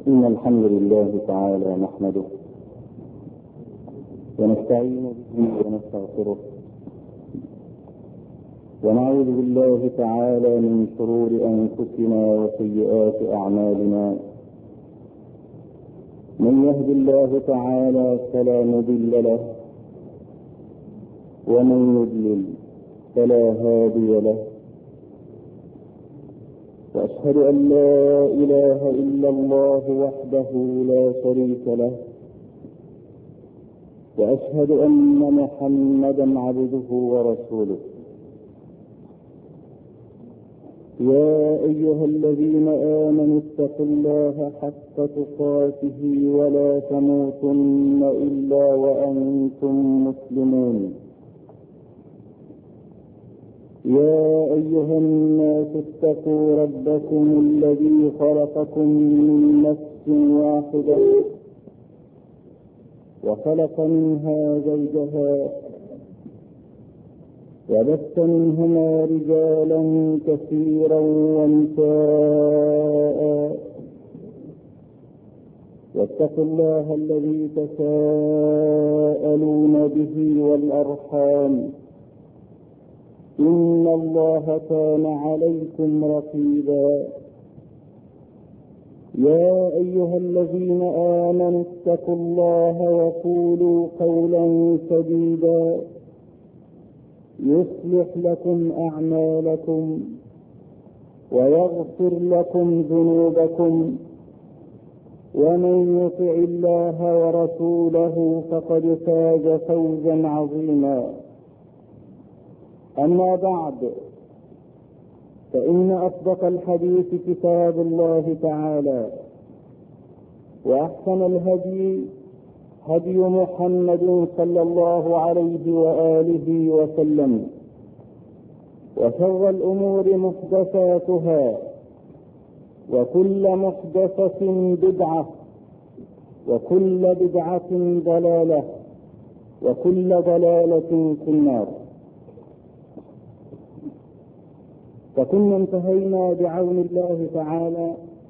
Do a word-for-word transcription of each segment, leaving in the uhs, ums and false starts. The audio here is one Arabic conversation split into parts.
إن الحمد لله تعالى نحمده ونستعين به ونستغفره ونعوذ بالله تعالى من شرور أنفسنا وسيئات أعمالنا. من يهد الله تعالى فلا مضل له ومن يضلل فلا هادي له، وأشهد أن لا إله إلا الله وحده لا شريك له، وأشهد أن محمدا عبده ورسوله. يا أيها الذين آمنوا اتقوا الله حق تقاته ولا تموتن إلا وأنتم مسلمون. يا أيها الناس اتقوا ربكم الذي خلقكم من نفس واحدة وخلق منها زوجها وبث منهما رجالا كثيرا ونساء، واتقوا الله الذي تساءلون به والأرحام إن الله كان عليكم رقيبا. يا أيها الذين آمنوا اتقوا الله وقولوا قولا سديدا يصلح لكم أعمالكم ويغفر لكم ذنوبكم، ومن يطع الله ورسوله فقد فاز فوزا عظيما. أما بعد، فإن أصدق الحديث كتاب الله تعالى، وأحسن الهدي هدي محمد صلى الله عليه وآله وسلم، وشر الأمور محدثاتها، وكل محدثة بدعة، وكل بدعة ضلالة، وكل ضلالة في النار. فكنا انتهينا بعون الله تعالى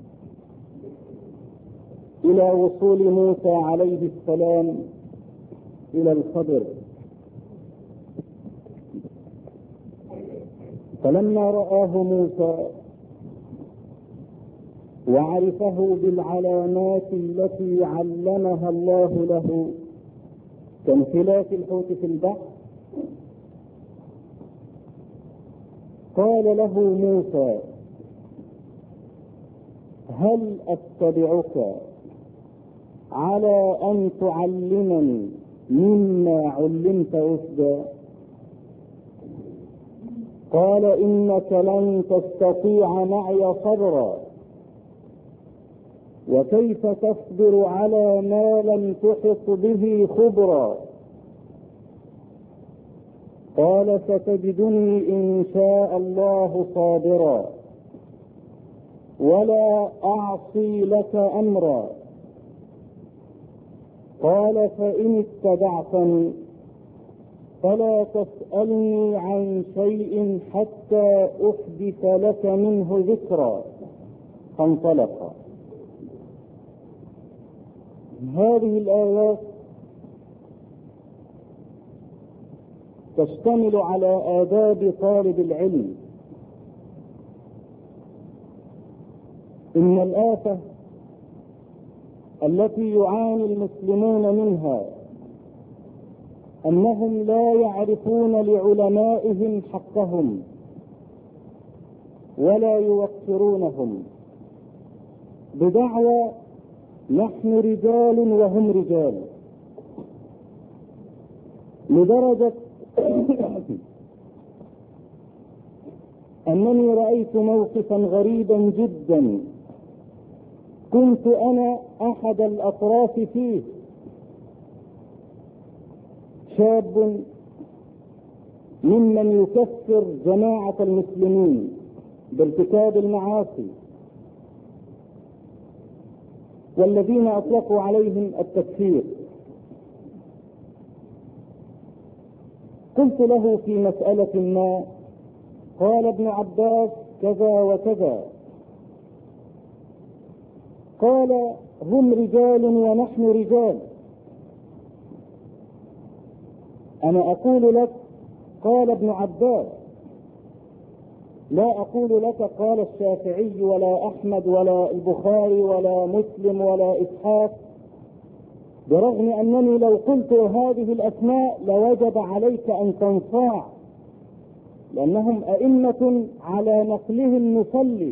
إلى وصول موسى عليه السلام إلى الخضر، فلما رآه موسى وعرفه بالعلامات التي علمها الله له كانفلات الحوت في البحر، قال له موسى: هل أتبعك على أن تعلمني مما علمت رشدا؟ قال: إنك لن تستطيع معي صبرا، وكيف تصبر على ما لم تحط به خبرا؟ قال: ستجدني إن شاء الله صابرا ولا أعصي لك أمرا. قال: فإن اتبعتني فلا تسألني عن شيء حتى أحدث لك منه ذكرا. فانطلقا. هذه الآيات تشتمل على آداب طالب العلم. إن الآفة التي يعاني المسلمون منها أنهم لا يعرفون لعلمائهم حقهم ولا يوقرونهم بدعوى نحن رجال وهم رجال، لدرجة أنني رأيت موقفا غريبا جدا كنت أنا أحد الأطراف فيه. شاب ممن يكفر جماعة المسلمين بارتكاب المعاصي والذين أطلقوا عليهم التكفير، قلت له في مسألة ما، قال ابن عباس كذا وكذا، قال هم رجال ونحن رجال. أنا أقول لك قال ابن عباس، لا أقول لك قال الشافعي ولا أحمد ولا البخاري ولا مسلم ولا إسحاق، برغم أنني لو قلت هذه الأسماء لوجب عليك أن تنصاع، لأنهم أئمة على نقلهم نصلي.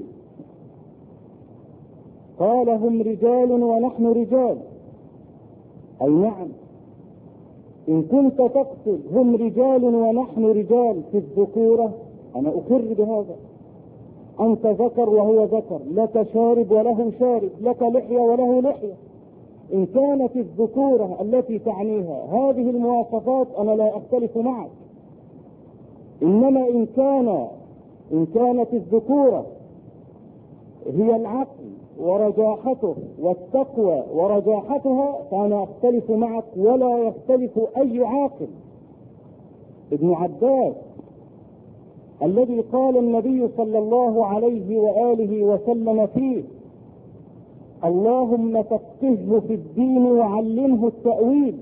قال هم رجال ونحن رجال، أي نعم، إن كنت تقصد هم رجال ونحن رجال في الذكورة أنا أقر بهذا. أنت ذكر وهو ذكر، لك شارب وله شارب، لك لحية وله لحية. إن كانت الذكورة التي تعنيها هذه المواصفات أنا لا أختلف معك. إنما إن كان إن كانت الذكورة هي العقل ورجاحته والتقوى ورجاحتها فأنا أختلف معك ولا يختلف أي عاقل. ابن عباس الذي قال النبي صلى الله عليه وآله وسلم فيه اللهم فقهه في الدين وعلمه التأويل،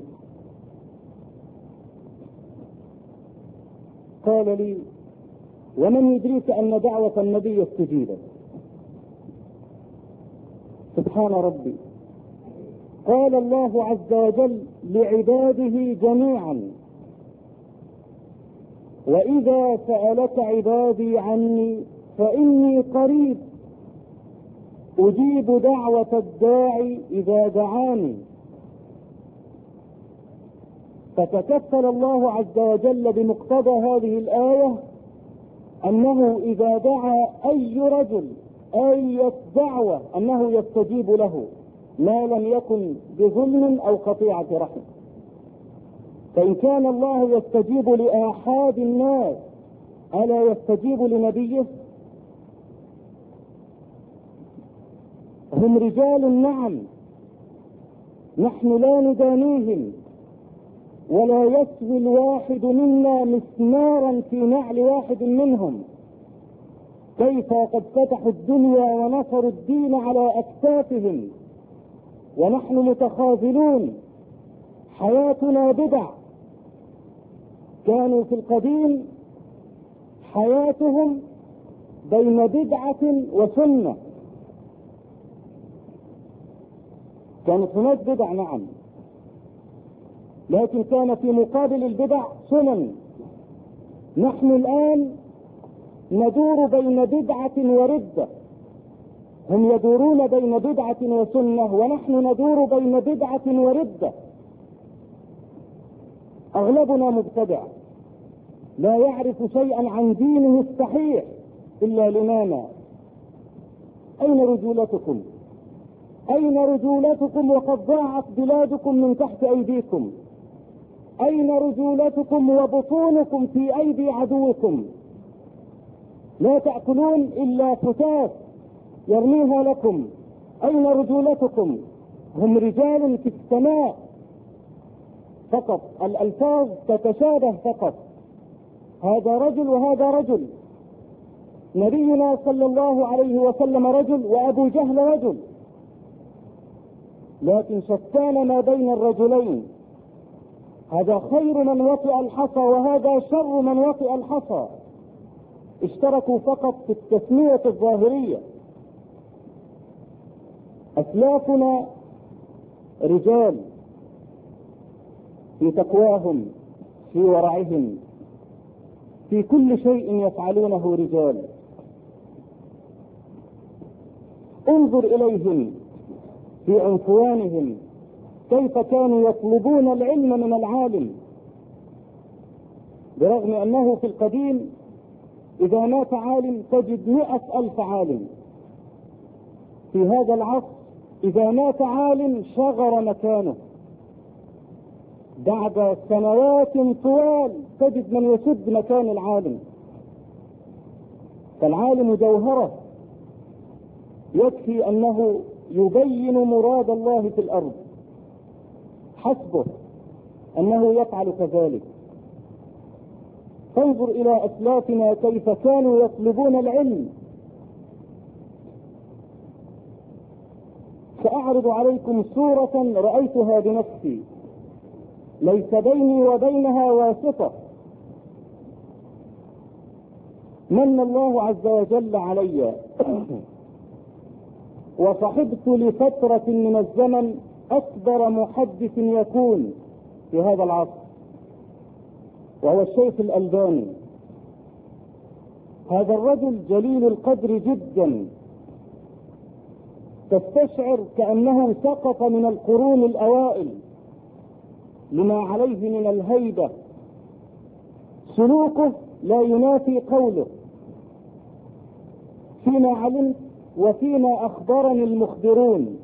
قال لي ومن يدريك أن دعوة النبي استجيبت؟ سبحان ربي. قال الله عز وجل لعباده جميعا وإذا سألك عبادي عني فإني قريب أجيب دعوة الداعي إذا دعاني. فتكفل الله عز وجل بمقتضى هذه الآية أنه إذا دعا أي رجل أي دعوة أنه يستجيب له ما لم يكن بظلم أو قطيعة رحم. فإن كان الله يستجيب لآحاد الناس ألا يستجيب لنبيه؟ هم رجال نعم، نحن لا ندانيهم، ولا يسوي الواحد منا مسمارا في نعل واحد منهم. كيف قد فتحوا الدنيا ونصروا الدين على أكتافهم ونحن متخاذلون، حياتنا بدع. كانوا في القديم حياتهم بين بدعة وسنة، كانت هناك بدع نعم، لكن كان في مقابل البدع سنن. نحن الآن ندور بين بدعة وردة، هم يدورون بين بدعة وسنة ونحن ندور بين بدعة وردة. أغلبنا مبتدع لا يعرف شيئا عن دينه الصحيح إلا لنانا. أين رجولتكم؟ أين رجولتكم وقد ضاعت بلادكم من تحت أيديكم؟ أين رجولتكم وبطونكم في أيدي عدوكم؟ لا تأكلون إلا فتات يرميها لكم. أين رجولتكم؟ هم رجال في السماء فقط، الألفاظ تتشابه فقط، هذا رجل وهذا رجل. نبينا صلى الله عليه وسلم رجل وأبو جهل رجل، لكن شتان ما بين الرجلين، هذا خير من وطئ الحصى وهذا شر من وطئ الحصى. اشتركوا فقط في التسمية الظاهرية. أسلافنا رجال في تقواهم في ورعهم، في كل شيء يفعلونه رجال. انظر إليهم في عنفوانهم كيف كانوا يطلبون العلم من العالم، برغم أنه في القديم إذا مات عالم تجد مئة ألف عالم. في هذا العصر إذا مات عالم شغر مكانه، بعد سنوات طوال تجد من يسد مكان العالم. فالعالم جوهرة، يكفي أنه يبين مراد الله في الأرض، حسبه أنه يفعل كذلك. فانظر إلى أسلافنا كيف كانوا يطلبون العلم، سأعرض عليكم صورة رأيتها بنفسي ليس بيني وبينها واسطة. من الله عز وجل علي وصحبت لفترة من الزمن أكبر محدث يكون في هذا العصر، وهو الشيخ الألباني. هذا الرجل جليل القدر جدا، تستشعر كأنه سقط من القرون الأوائل لما عليه من الهيبة. سلوكه لا ينافي قوله فيما علمت وفيما أخبرني المخبرون.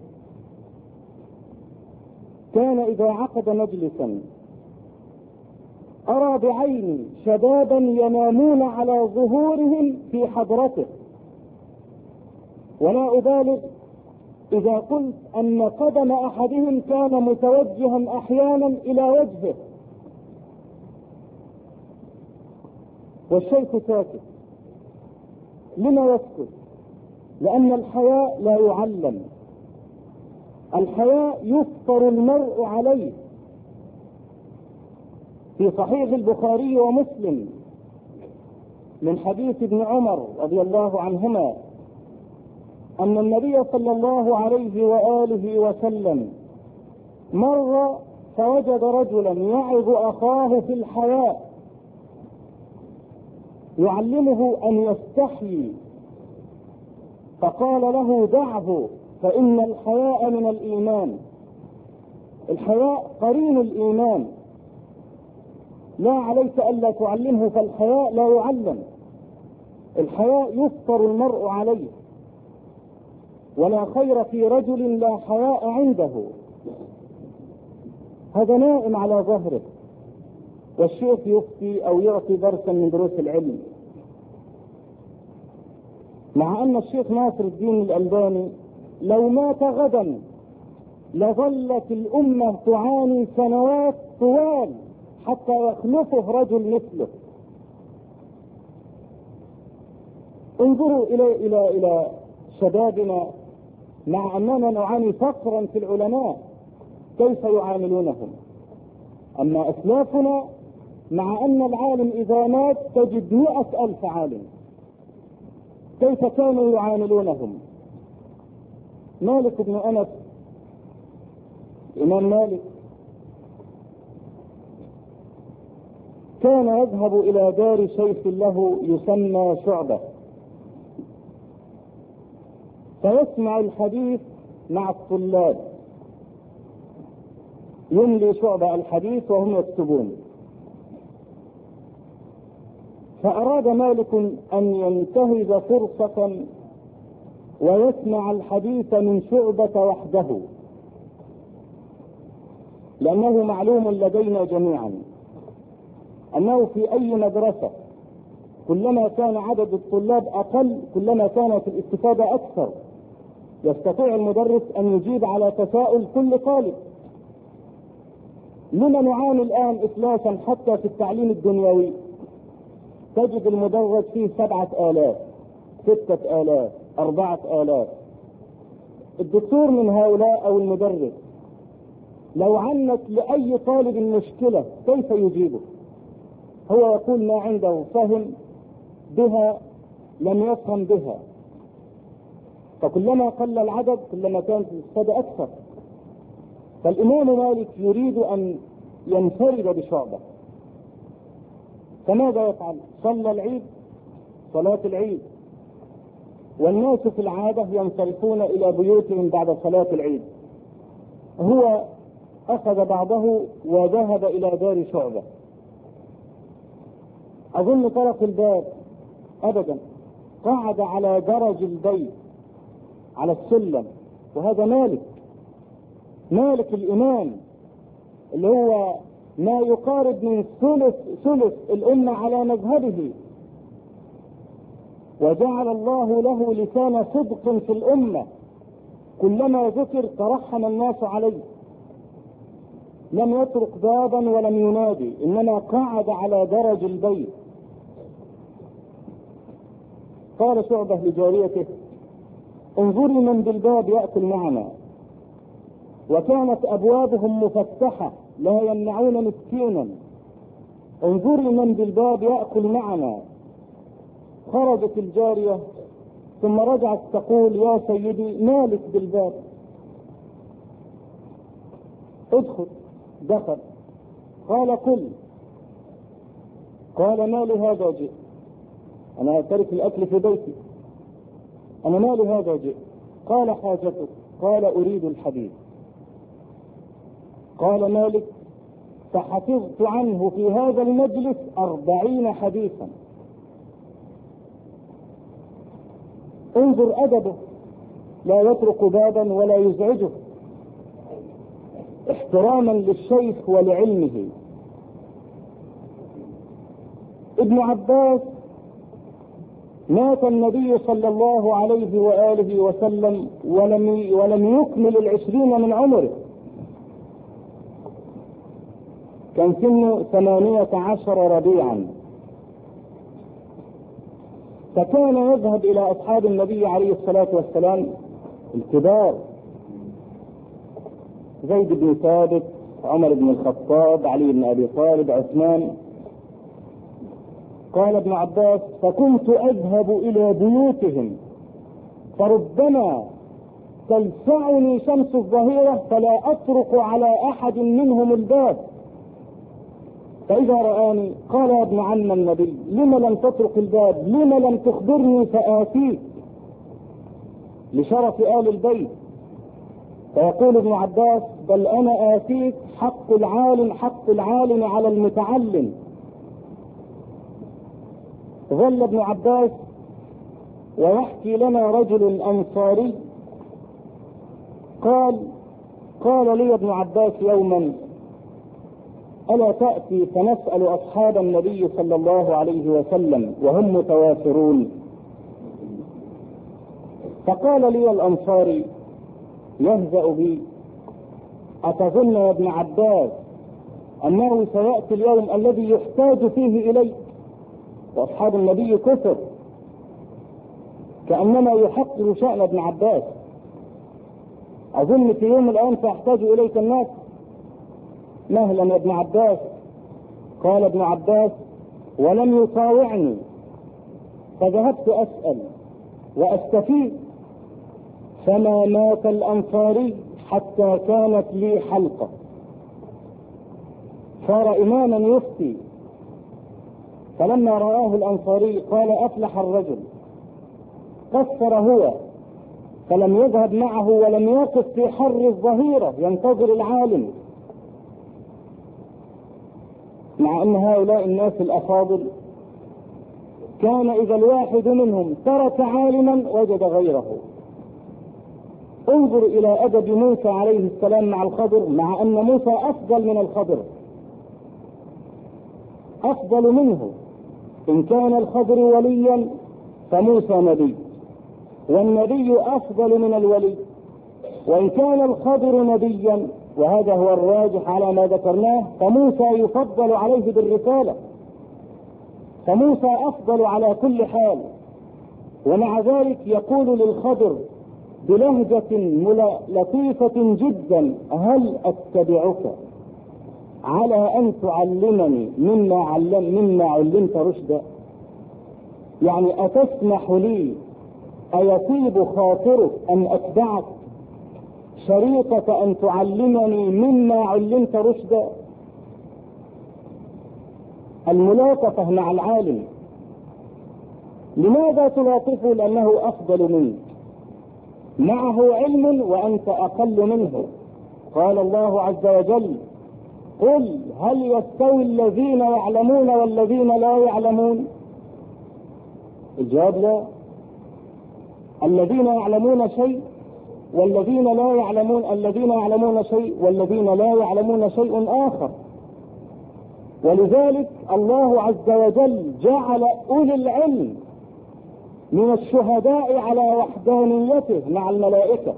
كان إذا عقد مجلسا أرى بعيني شبابا ينامون على ظهورهم في حضرته، ولا أبالغ إذا قلت أن قدم أحدهم كان متوجها أحيانا إلى وجهه، والشيخ ساكت. لما يسكت؟ لأن الحياء لا يعلم، الحياء يفطر المرء عليه. في صحيح البخاري ومسلم من حديث ابن عمر رضي الله عنهما أن النبي صلى الله عليه وآله وسلم مر فوجد رجلا يعظ أخاه في الحياء يعلمه أن يستحيي، فقال له دعه فإن الحياء من الإيمان. الحياء قرين الإيمان، لا عليك ألا تعلمه، فالحياء لا يعلم. الحياء يفطر المرء عليه، ولا خير في رجل لا حياء عنده. هذا نائم على ظهره، والشيخ يفتي أو يعطي درسا من دروس العلم. مع أن الشيخ ناصر الدين الألباني لو مات غدا لظلت الأمة تعاني سنوات طوال حتى يخلفه رجل مثله. انظروا إلى إلى إلى شبابنا، مع أننا نعاني فقرا في العلماء، كيف يعاملونهم. أما أسلافنا مع أن العالم إذا مات تجد مئة ألف عالم، كيف كانوا يعاملونهم. مالك بن أنس، الإمام مالك، كان يذهب إلى دار شيخ له يسمى شعبة فيسمع الحديث مع الطلاب، يملي شعبة الحديث وهم يكتبون. فأراد مالك أن ينتهز فرصة ويسمع الحديث من شعبة وحده، لأنه معلوم لدينا جميعا أنه في أي مدرسة كلما كان عدد الطلاب أقل كلما كانت الاستفادة أكثر. يستطيع المدرس أن يجيب على تساؤل كل طالب. لما نعاني الآن إفلاسا حتى في التعليم الدنيوي؟ تجد المدرس فيه سبعة آلاف، ستة آلاف، أربعة آلاف. الدكتور من هؤلاء أو المدرس لو عنت لأي طالب مشكلة كيف يجيبه؟ هو يقول ما عنده فهم بها لم يفهم بها. فكلما قل العدد كلما كانت الاستفادة أكثر. فالإمام مالك يريد أن ينفرد بشعبة، فماذا يفعل؟ صلى العيد صلاة العيد، والناس في العادة ينصرفون إلى بيوتهم بعد صلاة العيد. هو أخذ بعضه وذهب إلى دار شعبة. أظن طرق الباب أبدا، قعد على درج البيت على السلم. وهذا مالك، مالك الإمام اللي هو ما يقارب من ثلث ثلث الأمة على مذهبه، وجعل الله له لسان صدق في الأمة، كلما ذكر ترحم الناس عليه. لم يطرق بابا ولم ينادي، إنما قعد على درج البيت. قال شعبة لجاريته انظري من بالباب يأكل معنا. وكانت أبوابهم مفتحة لا يمنعون مسكينا. انظري من بالباب يأكل معنا. خرجت الجارية ثم رجعت تقول يا سيدي مالك بالباب؟ ادخل. دخل. قال قل. قال ما لهذا جئت؟ أنا أترك الأكل في بيتي، أنا ما لهذا جئت؟ قال حاجتك. قال أريد الحديث. قال مالك فحفظت عنه في هذا المجلس أربعين حديثا. انظر أدبه، لا يطرق بابا ولا يزعجه، احتراما للشيخ ولعلمه. ابن عباس مات النبي صلى الله عليه وآله وسلم ولم ولم يكمل العشرين من عمره، كان سنه ثمانية عشر ربيعا. فكان يذهب إلى أصحاب النبي عليه الصلاة والسلام الكبار، زيد بن ثابت، عمر بن الخطاب، علي بن أبي طالب، عثمان. قال ابن عباس فكنت أذهب إلى بيوتهم فربما تلسعني شمس الظهيرة فلا أطرق على أحد منهم الباب، فإذا رآني قال يا ابن عم النبي لم لم تطرق الباب؟ لم لم تخبرني فآتيك؟ لشرف آل البيت. فيقول ابن عباس بل أنا آتيك حق العالم حق العالم على المتعلم. ظل ابن عباس ويحكي لنا رجل أنصاري قال قال لي ابن عباس يوما ألا تأتي فنسأل أصحاب النبي صلى الله عليه وسلم وهم متوافرون؟ فقال لي الأنصاري يهزأ بي أتظن يا ابن عباس أنه سيأتي اليوم الذي يحتاج فيه إليك؟ وأصحاب النبي كثر، كأنما يحقر شأن ابن عباس. أظن في يوم الآن سيحتاج إليك الناس. مهلا يا ابن عباس. قال ابن عباس ولم يطاوعني، فذهبت أسأل وأستفيد، فما مات الأنصاري حتى كانت لي حلقة. صار إماما يفتي. فلما رآه الأنصاري قال أفلح الرجل. قصر هو فلم يذهب معه ولم يقف في حر الظهيرة ينتظر العالم، مع أن هؤلاء الناس الأفاضل كان إذا الواحد منهم ترك عالما وجد غيره. انظر إلى أدب موسى عليه السلام مع الخضر، مع أن موسى أفضل من الخضر، أفضل منه. إن كان الخضر وليا فموسى نبي، والنبي أفضل من الولي. وإن كان الخضر نبيا، وهذا هو الراجح على ما ذكرناه، فموسى يفضل عليه بالرسالة، فموسى أفضل على كل حال. ومع ذلك يقول للخضر بلهجة لطيفة جدا هل أتبعك على أن تعلمني مما, علم مما علمت رشدا؟ يعني أتسمح لي أيطيب خاطرك أن أتبعك شريطة أن تعلمني مما علمت رشدا؟ الملاطفة مع العالم. لماذا تلاطفه؟ لأنه أفضل منك، معه علم وأنت أقل منه. قال الله عز وجل قل هل يستوي الذين يعلمون والذين لا يعلمون؟ الجواب لا. الذين يعلمون شيء والذين لا يعلمون، الذين يعلمون شيء والذين لا يعلمون شيء آخر. ولذلك الله عز وجل جعل أولي العلم من الشهداء على وحدانيته مع الملائكة.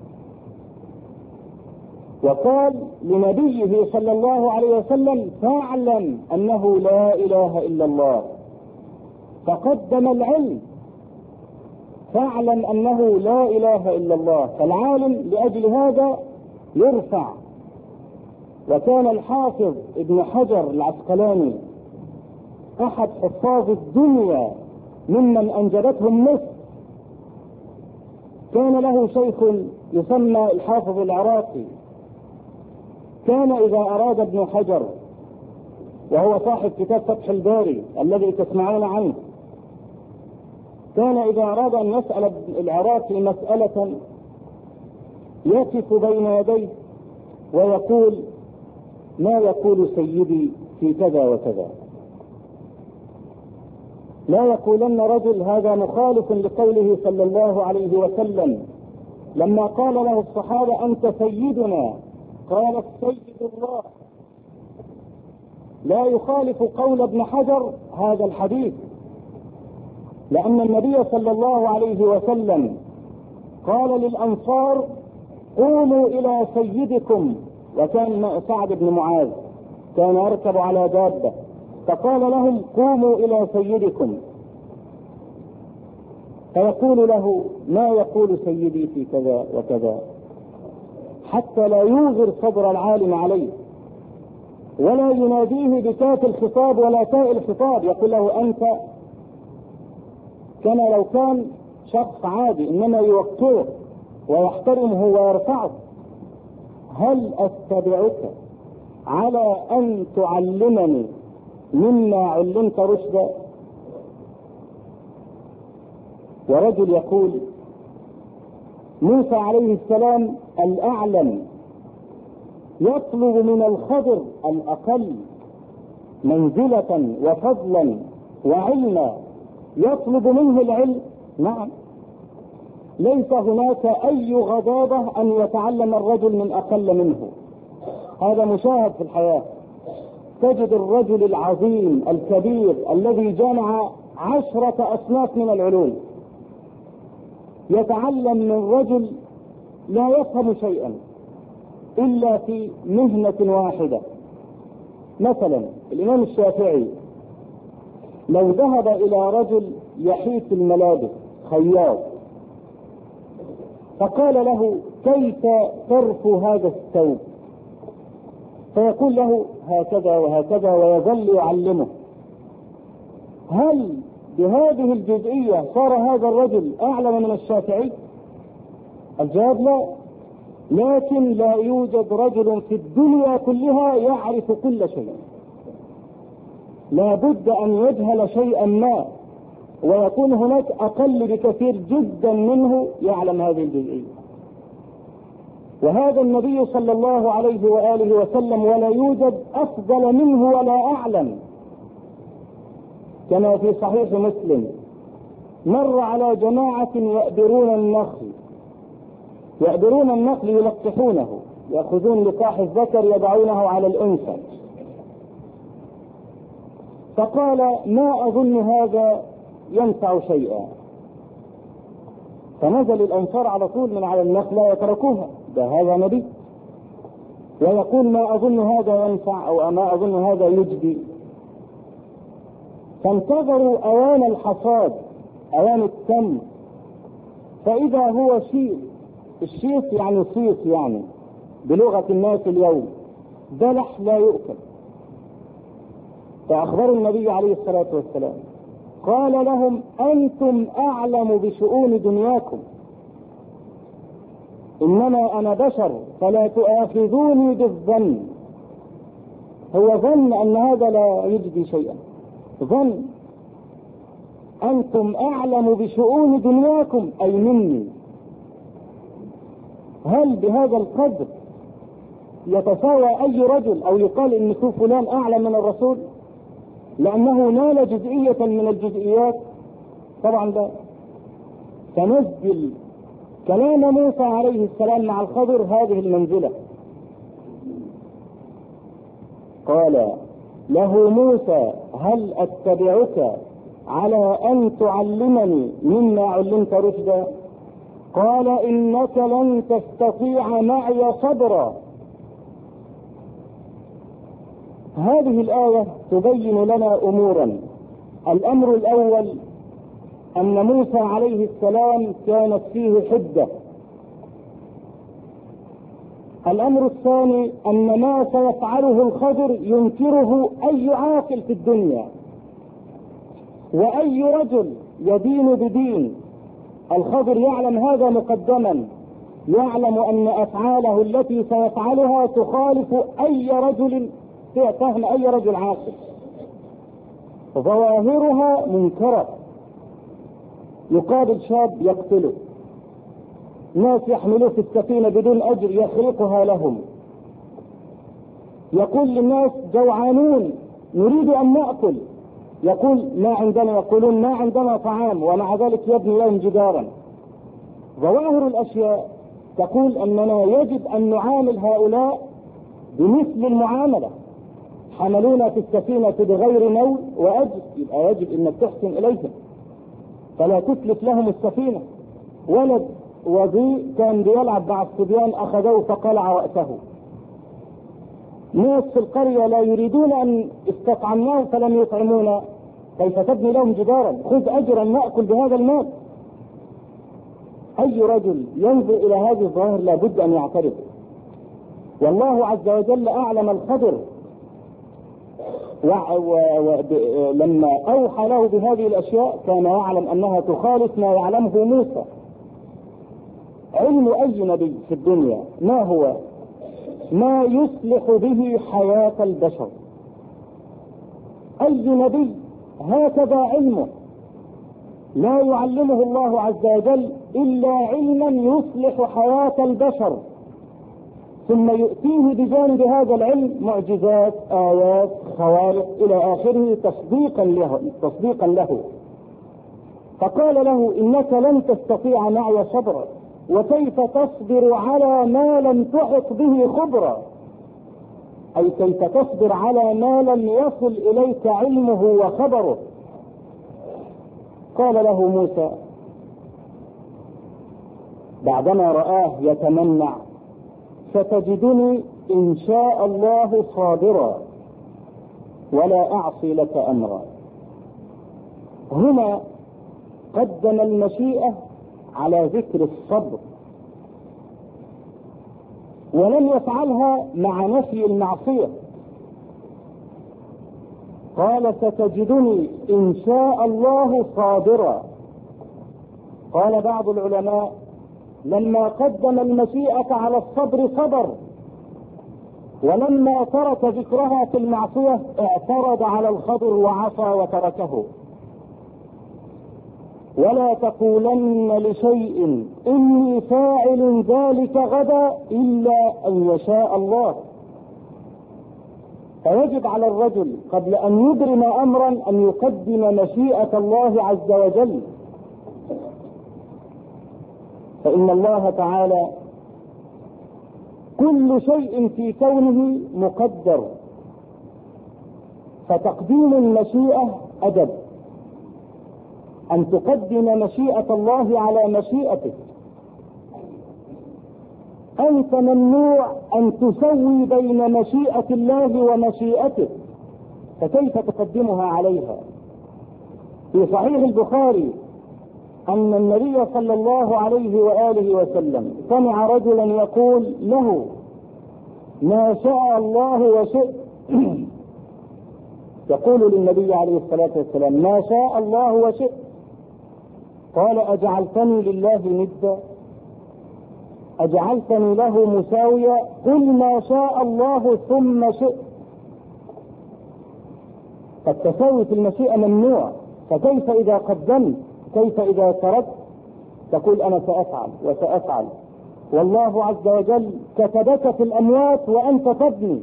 وقال لنبيه صلى الله عليه وسلم فاعلم أنه لا إله إلا الله، فقدم العلم. فاعلم أنه لا إله إلا الله. فالعالم لأجل هذا يرفع. وكان الحافظ ابن حجر العسقلاني احد حفاظ الدنيا ممن انجبتهم مصر، كان له شيخ يسمى الحافظ العراقي، كان اذا اراد ابن حجر، وهو صاحب كتاب فتح الباري الذي تسمعون عنه، كان اذا اراد ان يسأل العراقي مسألة يقف بين يديه ويقول: ما يقول سيدي في كذا وكذا. لا يقولن رجل هذا مخالف لقوله صلى الله عليه وسلم لما قال له الصحابة: أنت سيدنا، قال: السيد الله. لا يخالف قول ابن حجر هذا الحديث، لأن النبي صلى الله عليه وسلم قال للأنصار: قوموا إلى سيدكم. وكان سعد بن معاذ كان يركب على دابة، فقال لهم: قوموا إلى سيدكم. فيقول له: ما يقول سيدي في كذا وكذا، حتى لا يوغر صدر العالم عليه، ولا يناديه بكاف الخطاب ولا تاء الخطاب، يقول له أنت، كما لو كان شخص عادي، إنما يوقره ويحترمه ويرفعه. هل أتبعك على أن تعلمني مما علمت رشدا؟ ورجل يقول: موسى عليه السلام الأعلم يطلب من الخضر الأقل منزلة وفضلا وعلما، يطلب منه العلم. نعم، ليس هناك أي غضاضة أن يتعلم الرجل من أقل منه، هذا مشاهد في الحياة. تجد الرجل العظيم الكبير الذي جمع عشرة أصناف من العلوم يتعلم من رجل لا يفهم شيئا إلا في مهنة واحدة. مثلا الإمام الشافعي لو ذهب إلى رجل يحيط الملابس، خياط، فقال له: كيف ترفو هذا الثوب؟ فيقول له: هكذا وهكذا، ويظل يعلمه. هل بهذه الجزئية صار هذا الرجل أعلم من الشافعي؟ الجواب لا. لكن لا يوجد رجل في الدنيا كلها يعرف كل شيء، لا بد أن يجهل شيئا ما، ويكون هناك أقل بكثير جدا منه يعلم هذه الجزئية. وهذا النبي صلى الله عليه وآله وسلم ولا يوجد أفضل منه ولا أعلم. كما في صحيح مسلم: مر على جماعة يأبرون النخل، يأبرون النخل يلقحونه، يأخذون لقاح الذكر يضعونه على الأنثى، فقال: ما أظن هذا ينفع شيئا. فنزل الأنصار على طول من على النخلة وتركوها، ده هذا نبي، ويقول: ما أظن هذا ينفع، أو ما أظن هذا يجدي. فانتظروا أوان الحصاد، أوان التم، فإذا هو شيء، الشيص يعني صيص، يعني بلغة الناس اليوم بلح لا يؤكل. فأخبروا النبي عليه الصلاة والسلام، قال لهم: أنتم أعلم بشؤون دنياكم، إنما أنا بشر فلا تؤاخذوني بالظن. هو ظن أن هذا لا يجدي شيئا، ظن. أنتم أعلم بشؤون دنياكم أي مني. هل بهذا القدر يتساوى أي رجل أو يقال إن فلان أعلم من الرسول لأنه نال جزئية من الجزئيات؟ طبعا لا. فنزل كلام موسى عليه السلام مع الخضر هذه المنزلة. قال له موسى: هل أتبعك على أن تعلمني مما علمت رشدا؟ قال: إنك لن تستطيع معي صبرا. هذه الآية تبين لنا أمورا. الأمر الأول أن موسى عليه السلام كانت فيه حدة. الأمر الثاني أن ما سيفعله الخضر ينكره أي عاقل في الدنيا، وأي رجل يدين بدين. الخضر يعلم هذا مقدما، يعلم أن أفعاله التي سيفعلها تخالف أي رجل فهم أي رجل عاقل، ظواهرها منكرة. يقابل شاب يقتله، ناس يحملوه في السفينة بدون أجر يخرقها لهم، يقول للناس جوعانون نريد أن نأكل، يقول ما عندنا، يقولون ما عندنا طعام، ومع ذلك يبني لهم جدارا. ظواهر الأشياء تقول أننا يجب أن نعامل هؤلاء بمثل المعاملة. حملونا في السفينة بغير نول وأجر، يبقى يجب أنك تحسن إليهم، فلا تتلف لهم السفينة. ولد وضيء كان بيلعب مع الصبيان أخذوه فقلع رأسه. ناس في القرية لا يريدون أن استطعمناه فلم يطعمونا، كيف تبني لهم جدارا؟ خذ أجرا نأكل بهذا المال. أي رجل ينظر إلى هذه الظاهر لابد أن يعترف. والله عز وجل أعلم الخضر ولما أوحى له بهذه الأشياء كان يعلم أنها تخالف ما يعلمه موسى. علم أي نبي في الدنيا ما هو؟ ما يصلح به حياة البشر. أي نبي هكذا علمه، لا يعلمه الله عز وجل إلا علما يصلح حياة البشر، ثم يؤتيه بجانب هذا العلم معجزات، آيات، خوارق إلى آخره تصديقا له, تصديقا له. فقال له إنك لن تستطيع معي صبرا، وكيف تصبر على ما لم تحط به خبرا، أي كيف تصبر على ما لم يصل إليك علمه وخبره. قال له موسى بعدما رآه يتمنع ستجدني إن شاء الله صابرا ولا أعصي لك أمرا. هنا قدم المشيئة على ذكر الصبر، ولم يفعلها مع نفي المعصية. قال ستجدني إن شاء الله صابرا. قال بعض العلماء لما قدم المشيئة على الصبر صبر، ولما ترك ذكرها في المعصية اعترض على الخضر وعصى وتركه. ولا تقولن لشيء إني فاعل ذلك غدا إلا أن يشاء الله. فيجب على الرجل قبل أن يبرم أمرا أن يقدم مشيئة الله عز وجل، فإن الله تعالى كل شيء في كونه مقدر، فتقديم المشيئة أدب، أن تقدم مشيئة الله على مشيئتك. أنت ممنوع أن تسوي بين مشيئة الله ومشيئتك، فكيف تقدمها عليها؟ في صحيح البخاري أن النبي صلى الله عليه وآله وسلم سمع رجلا يقول له ما شاء الله وشئت. يقول للنبي عليه الصلاة والسلام ما شاء الله وشئت. قال أجعلتني لله ندا؟ أجعلتني له مساويا؟ قل ما شاء الله ثم شئت. فالتساوي في المشيئة ممنوع، فكيف إذا قدمت؟ كيف إذا تركت؟ تقول أنا سأفعل وسأفعل، والله عز وجل كتبك في الأموات وأنت تبني،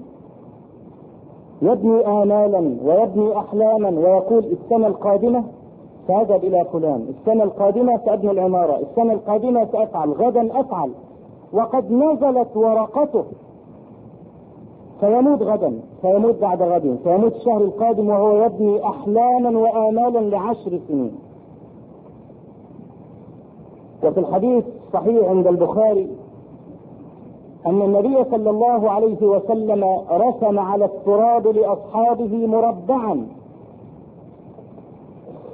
يبني آمالا ويبني أحلاما، ويقول السنة القادمة سأذهب إلى فلان، السنة القادمة سأبني العمارة، السنة القادمة سأفعل، غدا أفعل، وقد نزلت ورقته، سيموت غدا، سيموت بعد غد، سيموت الشهر القادم وهو يبني أحلاما وآمالا لعشر سنين. وفي الحديث صحيح عند البخاري أن النبي صلى الله عليه وسلم رسم على التراب لأصحابه مربعا،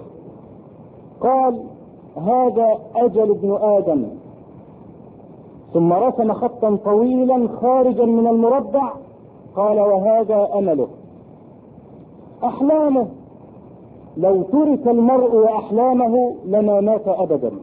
قال هذا أجل ابن آدم، ثم رسم خطا طويلا خارجا من المربع، قال وهذا أمله. أحلامه لو ترك المرء وأحلامه لما مات أبدا.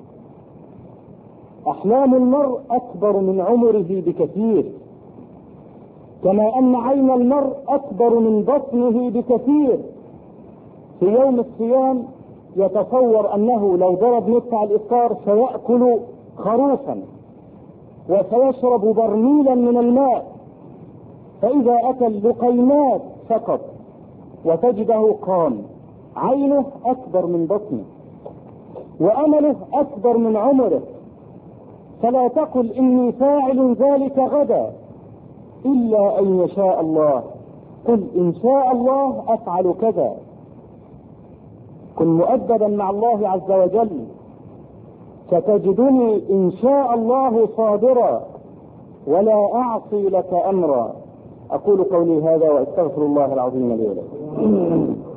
أحلام المرء أكبر من عمره بكثير، كما أن عين المرء أكبر من بطنه بكثير. في يوم الصيام يتصور أنه لو ضرب مدفع الإفطار سيأكل خروفا وسيشرب برميلا من الماء، فإذا أكل لقيمات فقط وتجده قام. عينه أكبر من بطنه وأمله أكبر من عمره. فلا تقل إني فاعل ذلك غدا إلا أن يشاء الله، قل إن شاء الله أفعل كذا. كن مؤدبا مع الله عز وجل، ستجدني إن شاء الله صابرا ولا أعصي لك أمرا. أقول قولي هذا وأستغفر الله العظيم لي ولكم.